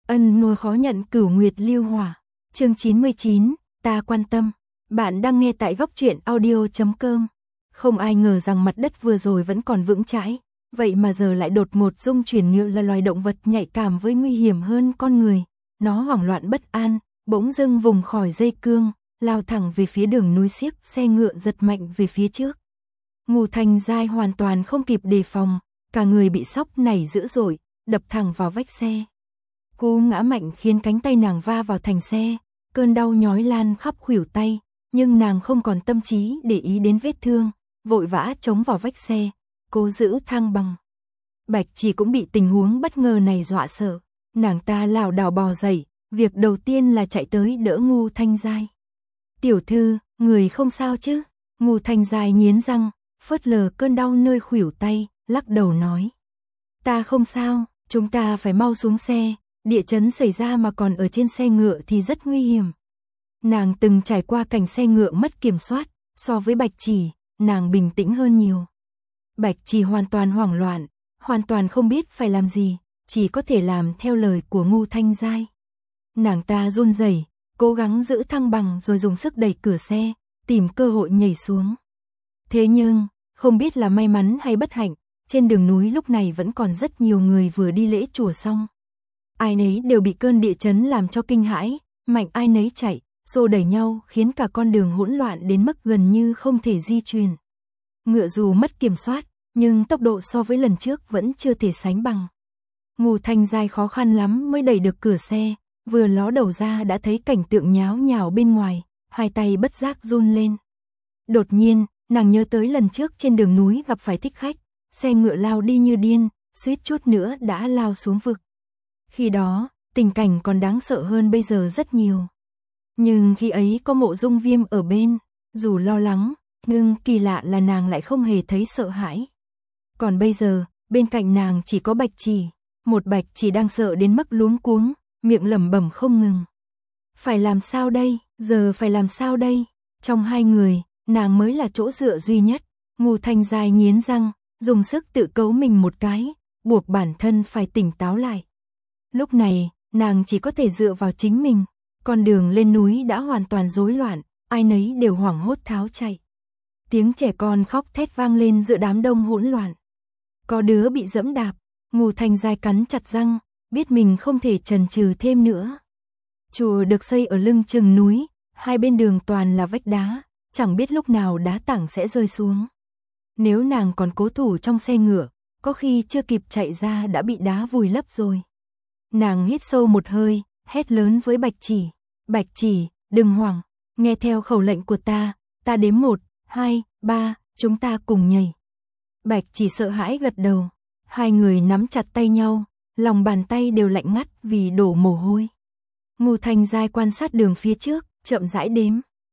Ân nuôi khó nhận cửu nguyệt lưu hỏa. Chương 99, ta quan tâm. Bạn đang nghe tại góc truyện audio.com. Không ai ngờ rằng mặt đất vừa rồi vẫn còn vững chãi, vậy mà giờ lại đột ngột rung chuyển. Ngựa là loài động vật nhạy cảm với nguy hiểm hơn con người. Nó hoảng loạn bất an, bỗng dưng vùng khỏi dây cương, lao thẳng về phía đường núi xiếc. Xe ngựa giật mạnh về phía trước. Ngô Thanh Giai hoàn toàn không kịp đề phòng, cả người bị sóc nảy dữ dội, đập thẳng vào vách xe. Cú ngã mạnh khiến cánh tay nàng va vào thành xe, cơn đau nhói lan khắp khuỷu tay, nhưng nàng không còn tâm trí để ý đến vết thương, vội vã chống vào vách xe, cố giữ thăng bằng. Bạch Chỉ cũng bị tình huống bất ngờ này dọa sợ, nàng ta lảo đảo bò dậy, việc đầu tiên là chạy tới đỡ Ngô Thanh Giai. "Tiểu thư, người không sao chứ?" Ngô Thanh Giai nghiến răng, phớt lờ cơn đau nơi khuỷu tay, lắc đầu nói: "Ta không sao, chúng ta phải mau xuống xe, địa chấn xảy ra mà còn ở trên xe ngựa thì rất nguy hiểm." Nàng từng trải qua cảnh xe ngựa mất kiểm soát, so với Bạch Chỉ, nàng bình tĩnh hơn nhiều. Bạch Chỉ hoàn toàn hoảng loạn, hoàn toàn không biết phải làm gì, chỉ có thể làm theo lời của Ngô Thanh Giai. Nàng ta run rẩy, cố gắng giữ thăng bằng rồi dùng sức đẩy cửa xe, tìm cơ hội nhảy xuống. Thế nhưng, không biết là may mắn hay bất hạnh, trên đường núi lúc này vẫn còn rất nhiều người vừa đi lễ chùa xong. Ai nấy đều bị cơn địa chấn làm cho kinh hãi, mạnh ai nấy chạy, xô đẩy nhau khiến cả con đường hỗn loạn đến mức gần như không thể di chuyển. Ngựa dù mất kiểm soát, nhưng tốc độ so với lần trước vẫn chưa thể sánh bằng. Ngô Thanh Giai khó khăn lắm mới đẩy được cửa xe, vừa ló đầu ra đã thấy cảnh tượng nháo nhào bên ngoài, hai tay bất giác run lên. Đột nhiên, nàng nhớ tới lần trước trên đường núi gặp phải thích khách, xe ngựa lao đi như điên, suýt chút nữa đã lao xuống vực. Khi đó, tình cảnh còn đáng sợ hơn bây giờ rất nhiều. Nhưng khi ấy có Mộ Dung Viêm ở bên, dù lo lắng, nhưng kỳ lạ là nàng lại không hề thấy sợ hãi. Còn bây giờ, bên cạnh nàng chỉ có Bạch Chỉ, một Bạch Chỉ đang sợ đến mức luống cuống, miệng lẩm bẩm không ngừng. Phải làm sao đây, giờ phải làm sao đây? Trong hai người, nàng mới là chỗ dựa duy nhất. Ngô Thanh Giai nghiến răng, dùng sức tự cấu mình một cái, buộc bản thân phải tỉnh táo lại. Lúc này, nàng chỉ có thể dựa vào chính mình. Con đường lên núi đã hoàn toàn rối loạn, ai nấy đều hoảng hốt tháo chạy. Tiếng trẻ con khóc thét vang lên giữa đám đông hỗn loạn. Có đứa bị dẫm đạp, Ngô Thanh Giai cắn chặt răng, biết mình không thể chần chừ thêm nữa. Chùa được xây ở lưng chừng núi, hai bên đường toàn là vách đá, chẳng biết lúc nào đá tảng sẽ rơi xuống. Nếu nàng còn cố thủ trong xe ngựa, có khi chưa kịp chạy ra đã bị đá vùi lấp rồi. Nàng hít sâu một hơi, hét lớn với Bạch Chỉ: "Bạch Chỉ, đừng hoảng, nghe theo khẩu lệnh của ta đếm 1, 2, 3, chúng ta cùng nhảy." Bạch Chỉ sợ hãi gật đầu, hai người nắm chặt tay nhau, lòng bàn tay đều lạnh ngắt vì đổ mồ hôi. Ngô Thanh Giai quan sát đường phía trước, chậm rãi đếm.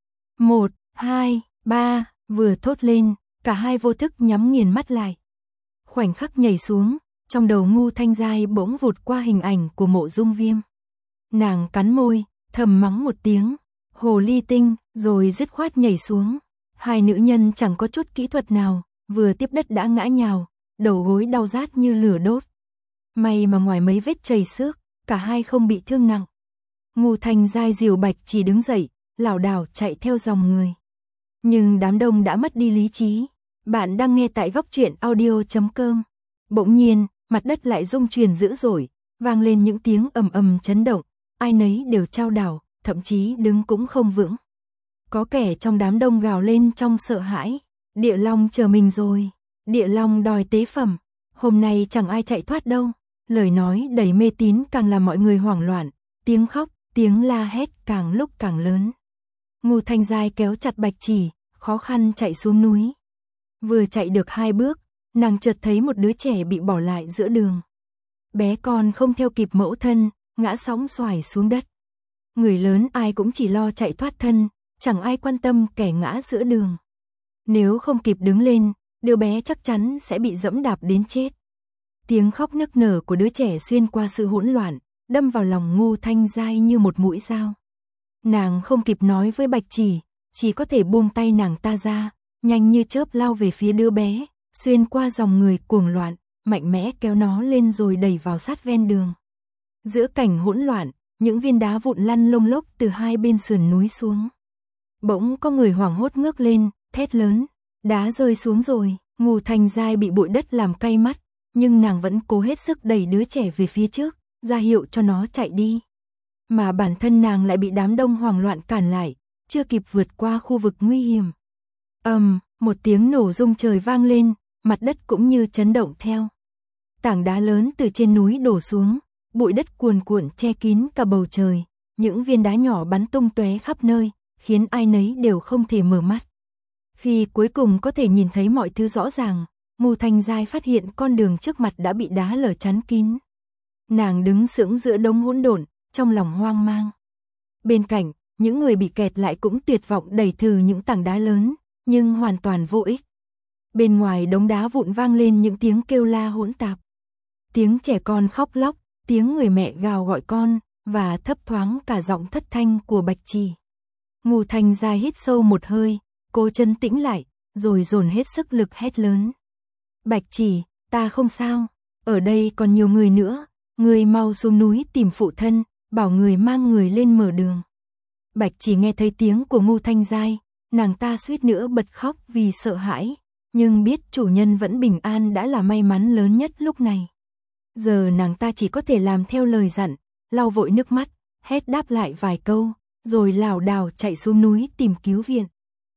1, 2, 3, vừa thốt lên, cả hai vô thức nhắm nghiền mắt lại. Khoảnh khắc nhảy xuống, trong đầu Ngô Thanh Giai bỗng vụt qua hình ảnh của Mộ Dung Viêm. Nàng cắn môi, thầm mắng một tiếng, hồ ly tinh, rồi dứt khoát nhảy xuống. Hai nữ nhân chẳng có chút kỹ thuật nào, vừa tiếp đất đã ngã nhào, đầu gối đau rát như lửa đốt. May mà ngoài mấy vết chảy xước, cả hai không bị thương nặng. Ngô Thanh Giai dìu Bạch Chỉ đứng dậy, lảo đảo chạy theo dòng người. Nhưng đám đông đã mất đi lý trí. Bạn đang nghe tại góc truyện audio.com. Bỗng nhiên, mặt đất lại rung chuyển dữ dội, vang lên những tiếng ầm ầm chấn động, ai nấy đều chao đảo, thậm chí đứng cũng không vững. Có kẻ trong đám đông gào lên trong sợ hãi: "Địa Long chờ mình rồi, Địa Long đòi tế phẩm, hôm nay chẳng ai chạy thoát đâu." Lời nói đầy mê tín càng làm mọi người hoảng loạn, tiếng khóc, tiếng la hét càng lúc càng lớn. Ngô Thanh Giai kéo chặt Bạch Chỉ, khó khăn chạy xuống núi. Vừa chạy được 2 bước, nàng chợt thấy một đứa trẻ bị bỏ lại giữa đường. Bé con không theo kịp mẫu thân, ngã sóng xoài xuống đất. Người lớn ai cũng chỉ lo chạy thoát thân, chẳng ai quan tâm kẻ ngã giữa đường. Nếu không kịp đứng lên, đứa bé chắc chắn sẽ bị dẫm đạp đến chết. Tiếng khóc nức nở của đứa trẻ xuyên qua sự hỗn loạn, đâm vào lòng Ngô Thanh Giai như một mũi dao. Nàng không kịp nói với Bạch chỉ có thể buông tay nàng ta ra, nhanh như chớp lao về phía đứa bé, xuyên qua dòng người cuồng loạn, mạnh mẽ kéo nó lên rồi đẩy vào sát ven đường. Giữa cảnh hỗn loạn, những viên đá vụn lăn lông lốc từ hai bên sườn núi xuống. Bỗng có người hoảng hốt ngước lên, thét lớn, đá rơi xuống rồi. Ngô Thanh Giai bị bụi đất làm cay mắt, nhưng nàng vẫn cố hết sức đẩy đứa trẻ về phía trước, ra hiệu cho nó chạy đi. Mà bản thân nàng lại bị đám đông hoảng loạn cản lại, chưa kịp vượt qua khu vực nguy hiểm. Một tiếng nổ rung trời vang lên, mặt đất cũng như chấn động theo. Tảng đá lớn từ trên núi đổ xuống, bụi đất cuồn cuộn che kín cả bầu trời, những viên đá nhỏ bắn tung tóe khắp nơi, khiến ai nấy đều không thể mở mắt. Khi cuối cùng có thể nhìn thấy mọi thứ rõ ràng, Ngô Thanh Giai phát hiện con đường trước mặt đã bị đá lở chắn kín. Nàng đứng sững giữa đống hỗn độn, trong lòng hoang mang. Bên cạnh, những người bị kẹt lại cũng tuyệt vọng đẩy thừ những tảng đá lớn, nhưng hoàn toàn vô ích. Bên ngoài đống đá vụn vang lên những tiếng kêu la hỗn tạp. Tiếng trẻ con khóc lóc, tiếng người mẹ gào gọi con, và thấp thoáng cả giọng thất thanh của Bạch Chỉ. Ngô Thanh Giai hít sâu một hơi, cố trấn tĩnh lại, rồi dồn hết sức lực hét lớn. Bạch Chỉ, ta không sao, ở đây còn nhiều người nữa, người mau xuống núi tìm phụ thân, bảo người mang người lên mở đường. Bạch Chỉ nghe thấy tiếng của Ngô Thanh Giai, nàng ta suýt nữa bật khóc vì sợ hãi, nhưng biết chủ nhân vẫn bình an đã là may mắn lớn nhất lúc này. Giờ nàng ta chỉ có thể làm theo lời dặn, lau vội nước mắt, hét đáp lại vài câu, rồi lảo đảo chạy xuống núi tìm cứu viện.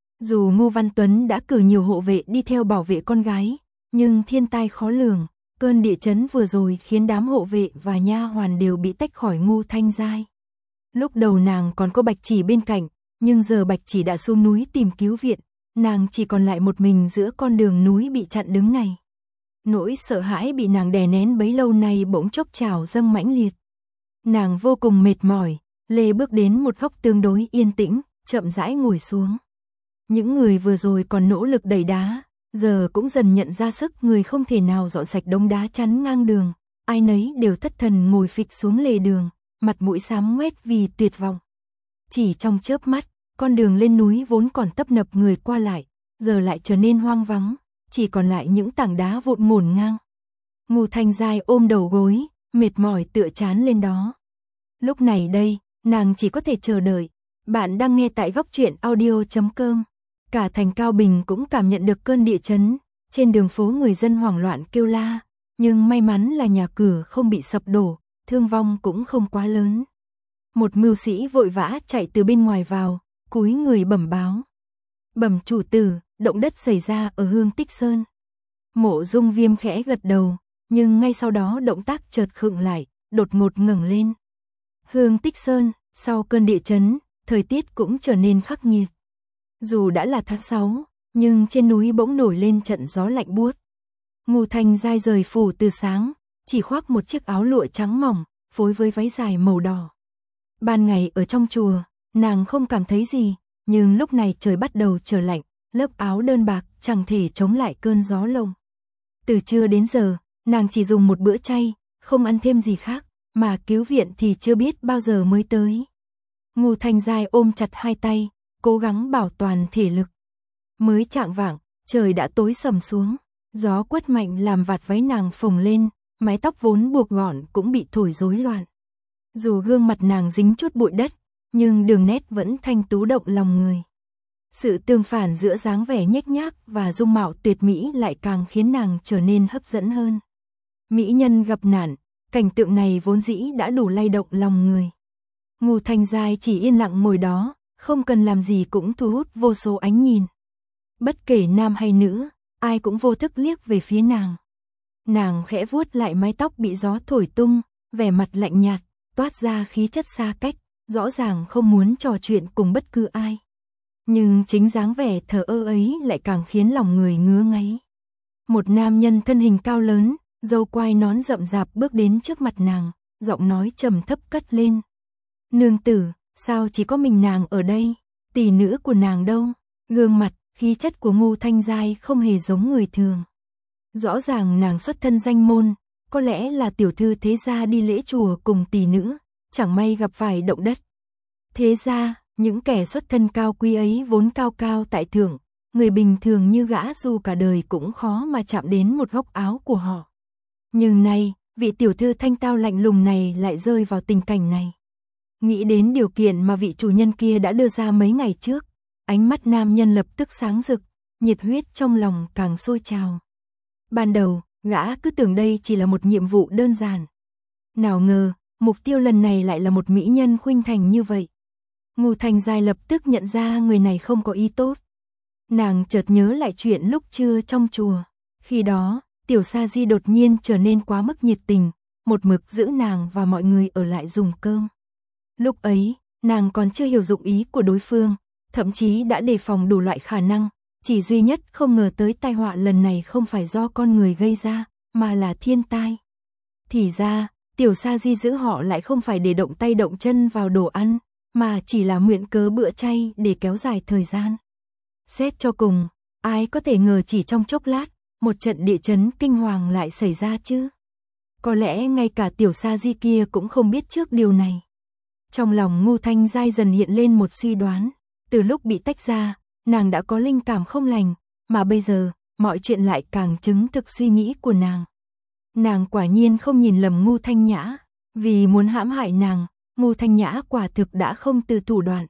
Dù Ngô Văn Tuấn đã cử nhiều hộ vệ đi theo bảo vệ con gái, nhưng thiên tai khó lường, cơn địa chấn vừa rồi khiến đám hộ vệ và nha hoàn đều bị tách khỏi Ngô Thanh Giai. Lúc đầu nàng còn có Bạch Chỉ bên cạnh, nhưng giờ Bạch Chỉ đã xuống núi tìm cứu viện, nàng chỉ còn lại một mình giữa con đường núi bị chặn đứng này. Nỗi sợ hãi bị nàng đè nén bấy lâu nay bỗng chốc trào dâng mãnh liệt. Nàng vô cùng mệt mỏi, lê bước đến một góc tương đối yên tĩnh, chậm rãi ngồi xuống. Những người vừa rồi còn nỗ lực đẩy đá, giờ cũng dần nhận ra sức người không thể nào dọn sạch đống đá chắn ngang đường, ai nấy đều thất thần ngồi phịch xuống lề đường, mặt mũi xám ngoét vì tuyệt vọng. Chỉ trong chớp mắt, con đường lên núi vốn còn tấp nập người qua lại, giờ lại trở nên hoang vắng, chỉ còn lại những tảng đá vụn ngổn ngang. Ngô Thanh Giai ôm đầu gối, mệt mỏi tựa chán lên đó. Lúc này đây, nàng chỉ có thể chờ đợi. Bạn đang nghe tại Góc Truyện Audio.com. Cả thành Cao Bình cũng cảm nhận được cơn địa chấn, trên đường phố người dân hoảng loạn kêu la, nhưng may mắn là nhà cửa không bị sập đổ, thương vong cũng không quá lớn. Một mưu sĩ vội vã chạy từ bên ngoài vào, cúi người bẩm báo. Bẩm chủ tử, động đất xảy ra ở Hương Tích Sơn. Mộ Dung Viêm khẽ gật đầu, nhưng ngay sau đó động tác chợt khựng lại, đột ngột ngẩng lên. Hương Tích Sơn, sau cơn địa chấn, thời tiết cũng trở nên khắc nghiệt. Dù đã là tháng 6, nhưng trên núi bỗng nổi lên trận gió lạnh buốt. Ngô Thanh Giai rời phủ từ sáng, chỉ khoác một chiếc áo lụa trắng mỏng, phối với váy dài màu đỏ. Ban ngày ở trong chùa, nàng không cảm thấy gì, nhưng lúc này trời bắt đầu trở lạnh, lớp áo đơn bạc chẳng thể chống lại cơn gió lồng. Từ trưa đến giờ, nàng chỉ dùng một bữa chay, không ăn thêm gì khác, mà cứu viện thì chưa biết bao giờ mới tới. Ngô Thanh Giai ôm chặt hai tay, cố gắng bảo toàn thể lực. Mới chạng vạng, trời đã tối sầm xuống, gió quất mạnh làm vạt váy nàng phồng lên, mái tóc vốn buộc gọn cũng bị thổi rối loạn. Dù gương mặt nàng dính chút bụi đất, nhưng đường nét vẫn thanh tú động lòng người. Sự tương phản giữa dáng vẻ nhếch nhác và dung mạo tuyệt mỹ lại càng khiến nàng trở nên hấp dẫn hơn. Mỹ nhân gặp nạn, cảnh tượng này vốn dĩ đã đủ lay động lòng người. Ngô Thanh Giai chỉ yên lặng ngồi đó, không cần làm gì cũng thu hút vô số ánh nhìn. Bất kể nam hay nữ, ai cũng vô thức liếc về phía nàng. Nàng khẽ vuốt lại mái tóc bị gió thổi tung, vẻ mặt lạnh nhạt, toát ra khí chất xa cách, rõ ràng không muốn trò chuyện cùng bất cứ ai. Nhưng chính dáng vẻ thờ ơ ấy lại càng khiến lòng người ngứa ngáy. Một nam nhân thân hình cao lớn, râu quai nón rậm rạp bước đến trước mặt nàng, giọng nói trầm thấp cất lên. Nương tử, sao chỉ có mình nàng ở đây, tỷ nữ của nàng đâu? Gương mặt, khí chất của Ngô Thanh Giai không hề giống người thường. Rõ ràng nàng xuất thân danh môn, có lẽ là tiểu thư thế gia đi lễ chùa cùng tỷ nữ, chẳng may gặp phải động đất. Thế ra, những kẻ xuất thân cao quý ấy vốn cao cao tại thượng, người bình thường như gã dù cả đời cũng khó mà chạm đến một góc áo của họ. Nhưng nay, vị tiểu thư thanh tao lạnh lùng này lại rơi vào tình cảnh này. Nghĩ đến điều kiện mà vị chủ nhân kia đã đưa ra mấy ngày trước, ánh mắt nam nhân lập tức sáng rực, nhiệt huyết trong lòng càng sôi trào. Ban đầu, gã cứ tưởng đây chỉ là một nhiệm vụ đơn giản. Nào ngờ, mục tiêu lần này lại là một mỹ nhân khuynh thành như vậy. Ngô Thanh Giai lập tức nhận ra người này không có ý tốt. Nàng chợt nhớ lại chuyện lúc trưa trong chùa. Khi đó, Tiểu Sa Di đột nhiên trở nên quá mức nhiệt tình, một mực giữ nàng và mọi người ở lại dùng cơm. Lúc ấy, nàng còn chưa hiểu dụng ý của đối phương, thậm chí đã đề phòng đủ loại khả năng, chỉ duy nhất không ngờ tới tai họa lần này không phải do con người gây ra, mà là thiên tai. Thì ra, Tiểu Sa Di giữ họ lại không phải để động tay động chân vào đồ ăn, mà chỉ là mượn cớ bữa chay để kéo dài thời gian. Xét cho cùng, ai có thể ngờ chỉ trong chốc lát, một trận địa chấn kinh hoàng lại xảy ra chứ? Có lẽ ngay cả Tiểu Sa Di kia cũng không biết trước điều này. Trong lòng Ngô Thanh Giai dần hiện lên một suy đoán, từ lúc bị tách ra, nàng đã có linh cảm không lành, mà bây giờ, mọi chuyện lại càng chứng thực suy nghĩ của nàng. Nàng quả nhiên không nhìn lầm Ngô Thanh Nhã, vì muốn hãm hại nàng, Ngô Thanh Nhã quả thực đã không từ thủ đoạn.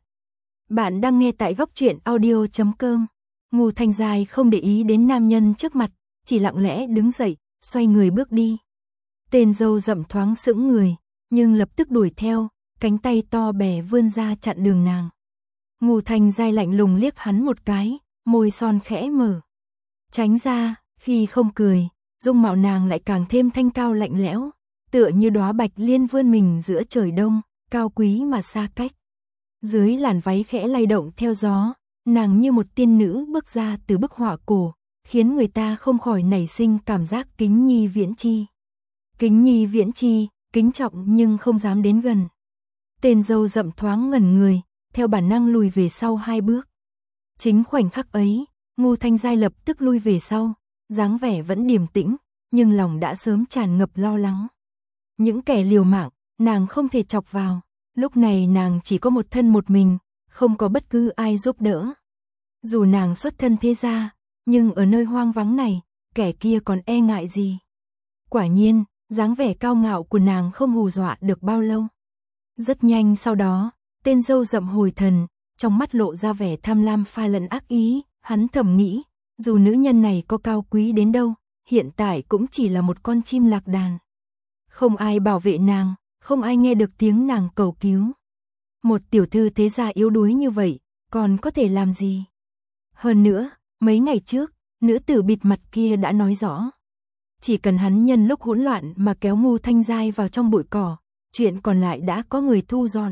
Bạn đang nghe tại góc truyện audio.com. Ngô Thanh Giai không để ý đến nam nhân trước mặt, chỉ lặng lẽ đứng dậy, xoay người bước đi. Tên dâu rậm thoáng sững người, nhưng lập tức đuổi theo, cánh tay to bè vươn ra chặn đường nàng. Ngô Thanh Giai lạnh lùng liếc hắn một cái, môi son khẽ mở. Tránh ra, khi không cười, dung mạo nàng lại càng thêm thanh cao lạnh lẽo, tựa như đóa bạch liên vươn mình giữa trời đông, cao quý mà xa cách. Dưới làn váy khẽ lay động theo gió, nàng như một tiên nữ bước ra từ bức họa cổ, khiến người ta không khỏi nảy sinh cảm giác kính nhi viễn chi. Kính nhi viễn chi, kính trọng nhưng không dám đến gần. Tên dâu rậm thoáng ngẩn người, theo bản năng lùi về sau 2 bước. Chính khoảnh khắc ấy, Ngô Thanh Giai lập tức lui về sau, dáng vẻ vẫn điềm tĩnh, nhưng lòng đã sớm tràn ngập lo lắng. Những kẻ liều mạng, nàng không thể chọc vào, lúc này nàng chỉ có một thân một mình, không có bất cứ ai giúp đỡ. Dù nàng xuất thân thế gia, nhưng ở nơi hoang vắng này, kẻ kia còn e ngại gì? Quả nhiên, dáng vẻ cao ngạo của nàng không hù dọa được bao lâu. Rất nhanh sau đó, tên dâu rậm hồi thần, trong mắt lộ ra vẻ tham lam pha lẫn ác ý, hắn thầm nghĩ, dù nữ nhân này có cao quý đến đâu, hiện tại cũng chỉ là một con chim lạc đàn. Không ai bảo vệ nàng, không ai nghe được tiếng nàng cầu cứu. Một tiểu thư thế gia yếu đuối như vậy, còn có thể làm gì? Hơn nữa, mấy ngày trước, nữ tử bịt mặt kia đã nói rõ. Chỉ cần hắn nhân lúc hỗn loạn mà kéo Ngô Thanh Giai vào trong bụi cỏ, chuyện còn lại đã có người thu dọn.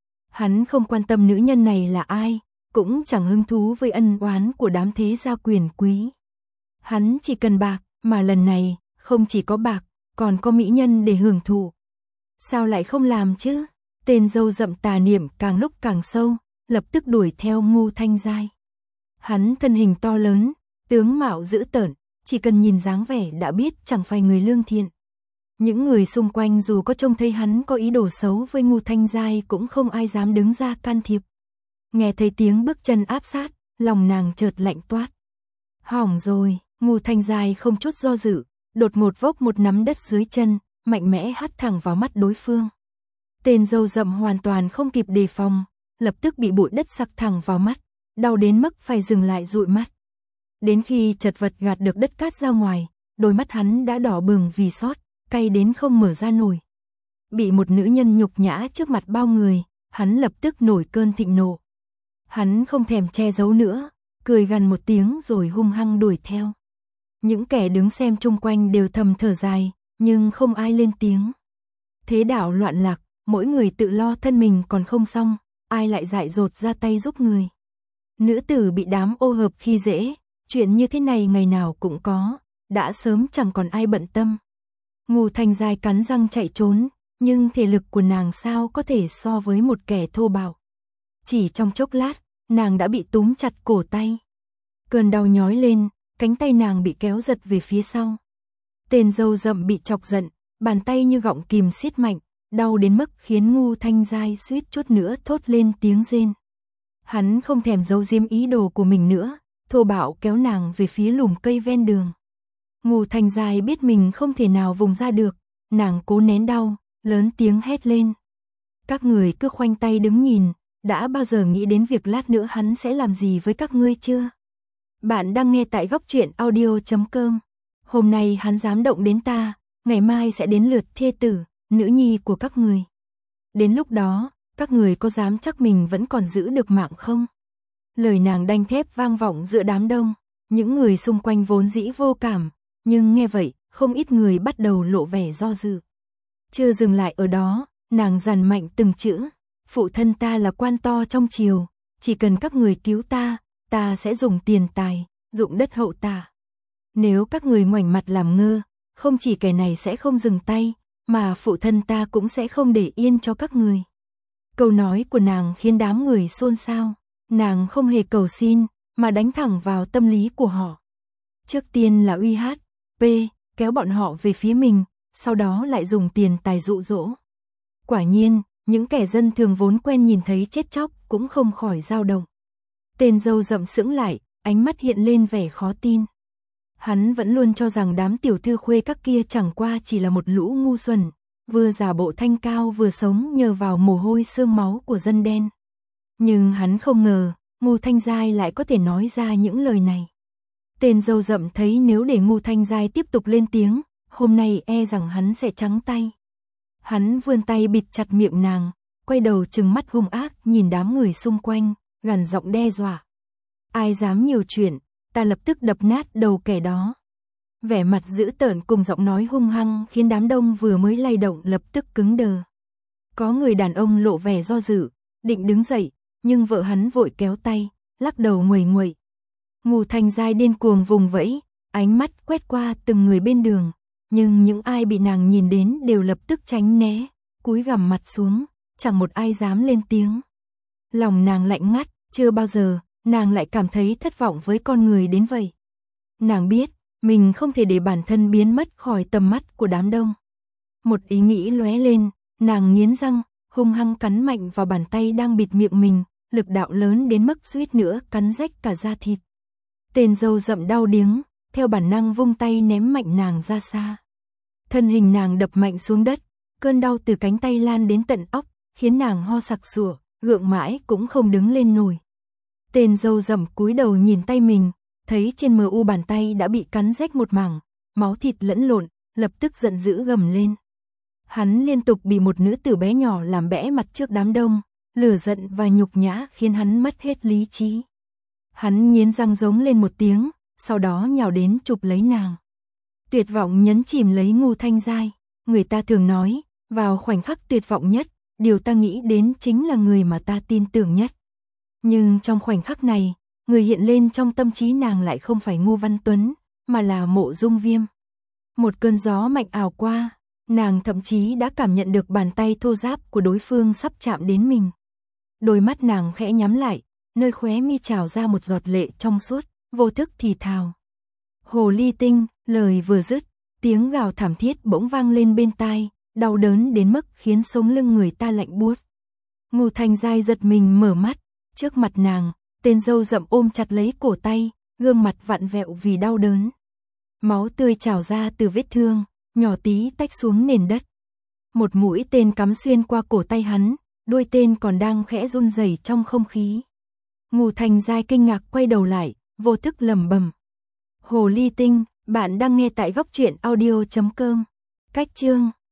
Hắn không quan tâm nữ nhân này là ai, cũng chẳng hứng thú với ân oán của đám thế gia quyền quý. Hắn chỉ cần bạc, mà lần này, không chỉ có bạc, còn có mỹ nhân để hưởng thụ. Sao lại không làm chứ? Tên dâu rậm tà niệm càng lúc càng sâu, lập tức đuổi theo Ngô Thanh Giai. Hắn thân hình to lớn, tướng mạo dữ tợn, chỉ cần nhìn dáng vẻ đã biết chẳng phải người lương thiện. Những người xung quanh dù có trông thấy hắn có ý đồ xấu với Ngô Thanh Giai cũng không ai dám đứng ra can thiệp. Nghe thấy tiếng bước chân áp sát, lòng nàng chợt lạnh toát. Hỏng rồi, Ngô Thanh Giai không chút do dự, đột ngột vốc một nắm đất dưới chân, mạnh mẽ hắt thẳng vào mắt đối phương. Tên dâu rậm hoàn toàn không kịp đề phòng, lập tức bị bụi đất sặc thẳng vào mắt, đau đến mức phải dừng lại dụi mắt. Đến khi chật vật gạt được đất cát ra ngoài, đôi mắt hắn đã đỏ bừng vì xót, cay đến không mở ra nổi. Bị một nữ nhân nhục nhã trước mặt bao người, hắn lập tức nổi cơn thịnh nộ. Hắn không thèm che giấu nữa, cười gằn một tiếng rồi hung hăng đuổi theo. Những kẻ đứng xem chung quanh đều thầm thở dài, nhưng không ai lên tiếng. Thế đạo loạn lạc, mỗi người tự lo thân mình còn không xong, ai lại dại dột ra tay giúp người. Nữ tử bị đám ô hợp khi dễ, chuyện như thế này ngày nào cũng có, đã sớm chẳng còn ai bận tâm. Ngô Thanh Giai cắn răng chạy trốn, nhưng thể lực của nàng sao có thể so với một kẻ thô bạo. Chỉ trong chốc lát, nàng đã bị túm chặt cổ tay. Cơn đau nhói lên, cánh tay nàng bị kéo giật về phía sau. Tên dâu rậm bị chọc giận, bàn tay như gọng kìm siết mạnh, đau đến mức khiến Ngô Thanh Giai suýt chút nữa thốt lên tiếng rên. Hắn không thèm giấu giếm ý đồ của mình nữa, thô bạo kéo nàng về phía lùm cây ven đường. Ngô Thanh Giai biết mình không thể nào vùng ra được, nàng cố nén đau, lớn tiếng hét lên. Các người cứ khoanh tay đứng nhìn, đã bao giờ nghĩ đến việc lát nữa hắn sẽ làm gì với các ngươi chưa? Bạn đang nghe tại góc truyện audio.com. Hôm nay hắn dám động đến ta, ngày mai sẽ đến lượt thê tử, nữ nhi của các người. Đến lúc đó, các người có dám chắc mình vẫn còn giữ được mạng không? Lời nàng đanh thép vang vọng giữa đám đông, những người xung quanh vốn dĩ vô cảm, nhưng nghe vậy, không ít người bắt đầu lộ vẻ do dự. Chưa dừng lại ở đó, nàng dằn mạnh từng chữ, phụ thân ta là quan to trong triều, chỉ cần các người cứu ta, ta sẽ dùng tiền tài, dụng đất hậu tả. Nếu các người ngoảnh mặt làm ngơ, không chỉ kẻ này sẽ không dừng tay, mà phụ thân ta cũng sẽ không để yên cho các người. Câu nói của nàng khiến đám người xôn xao, nàng không hề cầu xin, mà đánh thẳng vào tâm lý của họ. Trước tiên là uy hát, kéo bọn họ về phía mình, sau đó lại dùng tiền tài dụ dỗ. Quả nhiên, những kẻ dân thường vốn quen nhìn thấy chết chóc cũng không khỏi dao động. Tên dâu rậm sững lại, ánh mắt hiện lên vẻ khó tin. Hắn vẫn luôn cho rằng đám tiểu thư khuê các kia chẳng qua chỉ là một lũ ngu xuẩn, vừa giả bộ thanh cao vừa sống nhờ vào mồ hôi xương máu của dân đen. Nhưng hắn không ngờ, Ngô Thanh Giai lại có thể nói ra những lời này. Tên dâu rậm thấy nếu để Ngô Thanh Giai tiếp tục lên tiếng, hôm nay e rằng hắn sẽ trắng tay. Hắn vươn tay bịt chặt miệng nàng, quay đầu trừng mắt hung ác nhìn đám người xung quanh, gằn giọng đe dọa. Ai dám nhiều chuyện, ta lập tức đập nát đầu kẻ đó. Vẻ mặt dữ tợn cùng giọng nói hung hăng khiến đám đông vừa mới lay động lập tức cứng đờ. Có người đàn ông lộ vẻ do dự, định đứng dậy, nhưng vợ hắn vội kéo tay, lắc đầu nguầy nguậy. Ngô Thanh Giai điên cuồng vùng vẫy, ánh mắt quét qua từng người bên đường, nhưng những ai bị nàng nhìn đến đều lập tức tránh né, cúi gằm mặt xuống, chẳng một ai dám lên tiếng. Lòng nàng lạnh ngắt, chưa bao giờ nàng lại cảm thấy thất vọng với con người đến vậy. Nàng biết, mình không thể để bản thân biến mất khỏi tầm mắt của đám đông. Một ý nghĩ lóe lên, nàng nghiến răng, hung hăng cắn mạnh vào bàn tay đang bịt miệng mình, lực đạo lớn đến mức suýt nữa cắn rách cả da thịt. Tên dâu rậm đau điếng, theo bản năng vung tay ném mạnh nàng ra xa. Thân hình nàng đập mạnh xuống đất, cơn đau từ cánh tay lan đến tận óc, khiến nàng ho sặc sụa, gượng mãi cũng không đứng lên nổi. Tên dâu rậm cúi đầu nhìn tay mình, thấy trên mờ u bàn tay đã bị cắn rách một mảng, máu thịt lẫn lộn, lập tức giận dữ gầm lên. Hắn liên tục bị một nữ tử bé nhỏ làm bẽ mặt trước đám đông, lửa giận và nhục nhã khiến hắn mất hết lý trí. Hắn nghiến răng giống lên một tiếng, sau đó nhào đến chụp lấy nàng. Tuyệt vọng nhấn chìm lấy Ngô Thanh Giai, người ta thường nói, vào khoảnh khắc tuyệt vọng nhất, điều ta nghĩ đến chính là người mà ta tin tưởng nhất. Nhưng trong khoảnh khắc này, người hiện lên trong tâm trí nàng lại không phải Ngô Văn Tuấn, mà là Mộ Dung Viêm. Một cơn gió mạnh ảo qua, nàng thậm chí đã cảm nhận được bàn tay thô ráp của đối phương sắp chạm đến mình. Đôi mắt nàng khẽ nhắm lại, nơi khóe mi trào ra một giọt lệ trong suốt, vô thức thì thào. Hồ ly tinh, lời vừa dứt, tiếng gào thảm thiết bỗng vang lên bên tai, đau đớn đến mức khiến sống lưng người ta lạnh buốt. Ngô Thanh Giai giật mình mở mắt, trước mặt nàng, tên dâu rậm ôm chặt lấy cổ tay, gương mặt vặn vẹo vì đau đớn. Máu tươi trào ra từ vết thương, nhỏ tí tách xuống nền đất. Một mũi tên cắm xuyên qua cổ tay hắn, đuôi tên còn đang khẽ run rẩy trong không khí. Ngô Thanh Giai kinh ngạc quay đầu lại, vô thức lẩm bẩm. Hồ ly tinh, bạn đang nghe tại góc truyện audio.com. Cách chương